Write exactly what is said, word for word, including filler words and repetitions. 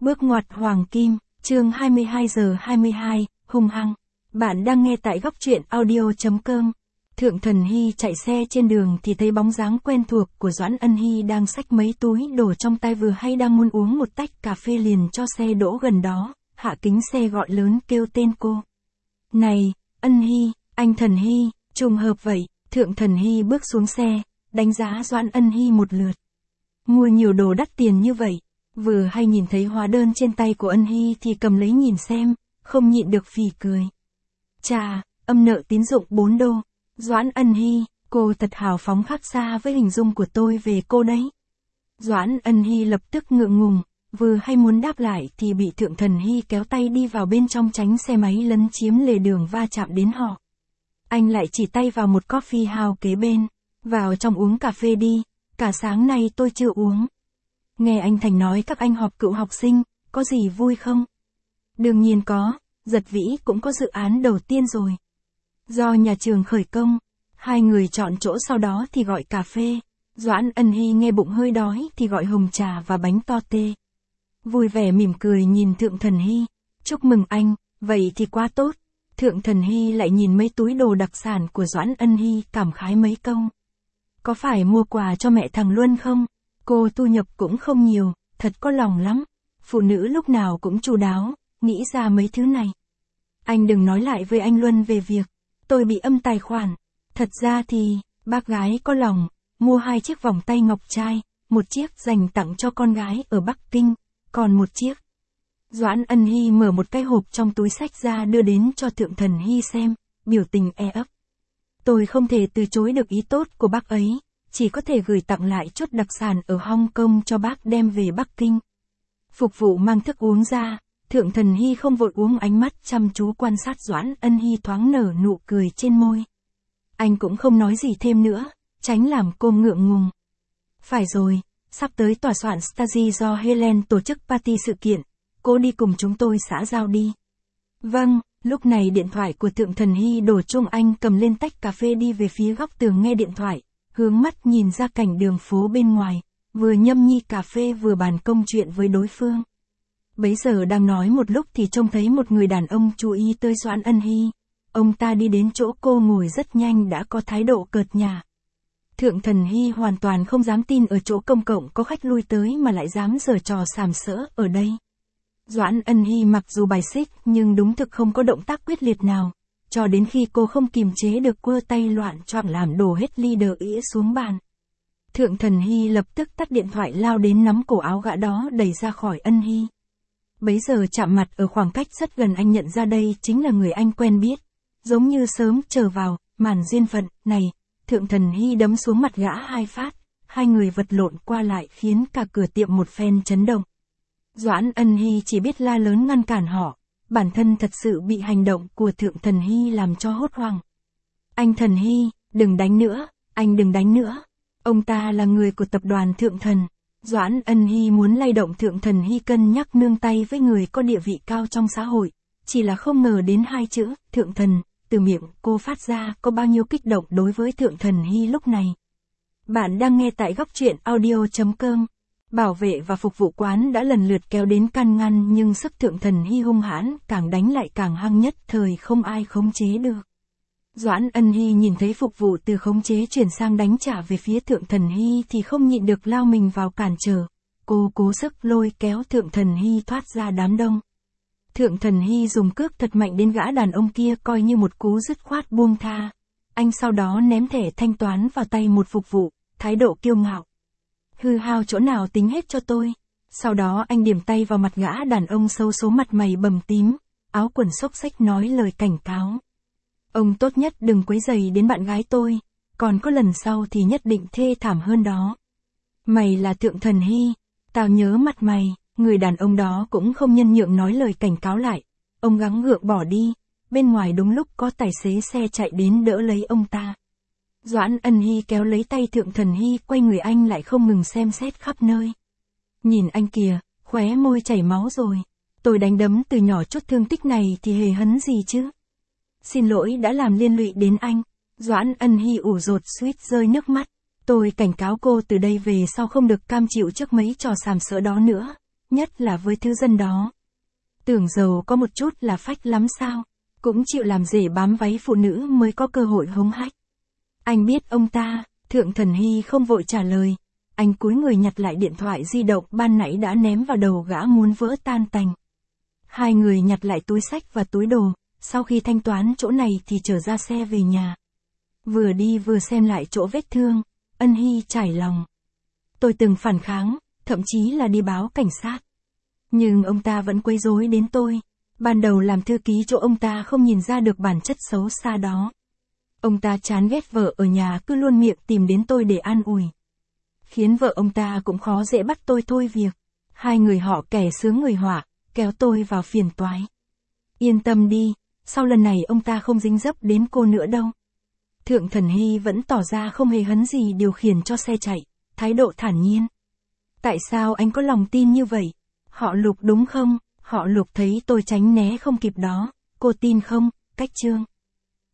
Bước ngoặt hoàng kim, chương hai mươi hai giờ hai mươi hai, hung hăng. Bạn đang nghe tại góc truyện audio.com. Thượng Thần Hy chạy xe trên đường thì thấy bóng dáng quen thuộc của Doãn Ân Hy đang xách mấy túi đồ trong tay, vừa hay đang muốn uống một tách cà phê liền cho xe đỗ gần đó, hạ kính xe gọi lớn kêu tên cô. Này, Ân Hy, anh Thần Hy, trùng hợp vậy. Thượng Thần Hy bước xuống xe, đánh giá Doãn Ân Hy một lượt. Mua nhiều đồ đắt tiền như vậy, vừa hay nhìn thấy hóa đơn trên tay của Ân Hy thì cầm lấy nhìn xem, không nhịn được phì cười. Chà, âm nợ tín dụng bốn đô. Doãn Ân Hy, cô thật hào phóng, khác xa với hình dung của tôi về cô đấy. Doãn Ân Hy lập tức ngượng ngùng, vừa hay muốn đáp lại thì bị Thượng Thần Hy kéo tay đi vào bên trong tránh xe máy lấn chiếm lề đường va chạm đến họ. Anh lại chỉ tay vào một coffee house kế bên, vào trong uống cà phê đi, cả sáng nay tôi chưa uống. Nghe anh Thành nói các anh họp cựu học sinh, có gì vui không? Đương nhiên có, Giật Vĩ cũng có dự án đầu tiên rồi. Do nhà trường khởi công, hai người chọn chỗ sau đó thì gọi cà phê. Doãn Ân Hy nghe bụng hơi đói thì gọi hồng trà và bánh to tê. Vui vẻ mỉm cười nhìn Thượng Thần Hy. Chúc mừng anh, vậy thì quá tốt. Thượng Thần Hy lại nhìn mấy túi đồ đặc sản của Doãn Ân Hy, cảm khái mấy câu. Có phải mua quà cho mẹ thằng Luân không? Cô thu nhập cũng không nhiều, thật có lòng lắm. Phụ nữ lúc nào cũng chu đáo, nghĩ ra mấy thứ này. Anh đừng nói lại với anh Luân về việc tôi bị âm tài khoản. Thật ra thì, bác gái có lòng, mua hai chiếc vòng tay ngọc trai, một chiếc dành tặng cho con gái ở Bắc Kinh, còn một chiếc. Doãn Ân Hy mở một cái hộp trong túi xách ra đưa đến cho Thượng Thần Hy xem, biểu tình e ấp. Tôi không thể từ chối được ý tốt của bác ấy, chỉ có thể gửi tặng lại chút đặc sản ở Hong Kong cho bác đem về Bắc Kinh. Phục vụ mang thức uống ra, Thượng Thần Hy không vội uống, ánh mắt chăm chú quan sát Doãn Ân Hy, thoáng nở nụ cười trên môi. Anh cũng không nói gì thêm nữa, tránh làm cô ngượng ngùng. Phải rồi, sắp tới tòa soạn Stasi do Helen tổ chức party sự kiện, cô đi cùng chúng tôi xã giao đi. Vâng. Lúc này điện thoại của Thượng Thần Hy đổ chuông, anh cầm lên tách cà phê đi về phía góc tường nghe điện thoại, hướng mắt nhìn ra cảnh đường phố bên ngoài, vừa nhâm nhi cà phê vừa bàn công chuyện với đối phương. Bấy giờ đang nói một lúc thì trông thấy một người đàn ông chú ý tới Doãn Ân Hy. Ông ta đi đến chỗ cô ngồi rất nhanh đã có thái độ cợt nhả. Thượng Thần Hy hoàn toàn không dám tin ở chỗ công cộng có khách lui tới mà lại dám giở trò sàm sỡ ở đây. Doãn Ân Hy mặc dù bài xích nhưng đúng thực không có động tác quyết liệt nào, cho đến khi cô không kiềm chế được quơ tay loạn choạng làm đổ hết ly đờ ĩa xuống bàn. Thượng Thần Hy lập tức tắt điện thoại, lao đến nắm cổ áo gã đó đẩy ra khỏi Ân Hy. Bấy giờ chạm mặt ở khoảng cách rất gần, anh nhận ra đây chính là người anh quen biết, giống như sớm chờ vào màn duyên phận này. Thượng Thần Hy đấm xuống mặt gã hai phát, hai người vật lộn qua lại khiến cả cửa tiệm một phen chấn động. Doãn Ân Hy chỉ biết la lớn ngăn cản họ, bản thân thật sự bị hành động của Thượng Thần Hy làm cho hốt hoảng. Anh Thần Hy, đừng đánh nữa, anh đừng đánh nữa. Ông ta là người của tập đoàn Thượng Thần. Doãn Ân Hy muốn lay động Thượng Thần Hy, cân nhắc nương tay với người có địa vị cao trong xã hội, chỉ là không ngờ đến hai chữ Thượng Thần từ miệng cô phát ra có bao nhiêu kích động đối với Thượng Thần Hy lúc này. Bạn đang nghe tại góc truyện audio.com. Bảo vệ và phục vụ quán đã lần lượt kéo đến can ngăn, nhưng sức Thượng Thần Hy hung hãn, càng đánh lại càng hăng, nhất thời không ai khống chế được. Doãn Ân Hy nhìn thấy phục vụ từ khống chế chuyển sang đánh trả về phía Thượng Thần Hy thì không nhịn được lao mình vào cản trở. Cô cố sức lôi kéo Thượng Thần Hy thoát ra đám đông. Thượng Thần Hy dùng cước thật mạnh đến gã đàn ông kia, coi như một cú dứt khoát buông tha. Anh sau đó ném thẻ thanh toán vào tay một phục vụ, thái độ kiêu ngạo. Hư hao chỗ nào tính hết cho tôi. Sau đó anh điểm tay vào mặt gã đàn ông xấu số, mặt mày bầm tím, áo quần xốc xếch, nói lời cảnh cáo. Ông tốt nhất đừng quấy rầy đến bạn gái tôi, còn có lần sau thì nhất định thê thảm hơn đó. Mày là Thượng Thần Hy, tao nhớ mặt mày. Người đàn ông đó cũng không nhân nhượng nói lời cảnh cáo lại. Ông gắng gượng bỏ đi, bên ngoài đúng lúc có tài xế xe chạy đến đỡ lấy ông ta. Doãn Ân Hy kéo lấy tay Thượng Thần Hy, quay người anh lại không ngừng xem xét khắp nơi. Nhìn anh kìa, khóe môi chảy máu rồi. Tôi đánh đấm từ nhỏ chút thương tích này thì hề hấn gì chứ. Xin lỗi đã làm liên lụy đến anh. Doãn Ân Hy ủ rột suýt rơi nước mắt. Tôi cảnh cáo cô từ đây về sau không được cam chịu trước mấy trò sàm sỡ đó nữa. nhất là với thứ dân đó. Tưởng giàu có một chút là phách lắm sao, cũng chịu làm rể bám váy phụ nữ mới có cơ hội hống hách. Anh biết ông ta, Thượng Thần Hy không vội trả lời. Anh cúi người nhặt lại điện thoại di động ban nãy đã ném vào đầu gã muốn vỡ tan tành. Hai người nhặt lại túi xách và túi đồ, sau khi thanh toán chỗ này thì trở ra xe về nhà. Vừa đi vừa xem lại chỗ vết thương, Ân Hy trải lòng. Tôi từng phản kháng, thậm chí là đi báo cảnh sát. Nhưng ông ta vẫn quấy rối đến tôi. Ban đầu làm thư ký chỗ ông ta không nhìn ra được bản chất xấu xa đó. Ông ta chán ghét vợ ở nhà cứ luôn miệng tìm đến tôi để an ủi. Khiến vợ ông ta cũng khó dễ bắt tôi thôi việc. Hai người họ kẻ sướng người họa, kéo tôi vào phiền toái. Yên tâm đi, sau lần này ông ta không dính dấp đến cô nữa đâu. Thượng Thần Hy vẫn tỏ ra không hề hấn gì điều khiển cho xe chạy, thái độ thản nhiên. Tại sao anh có lòng tin như vậy? Họ Lục đúng không? Họ Lục thấy tôi tránh né không kịp đó, cô tin không? Cách Trương.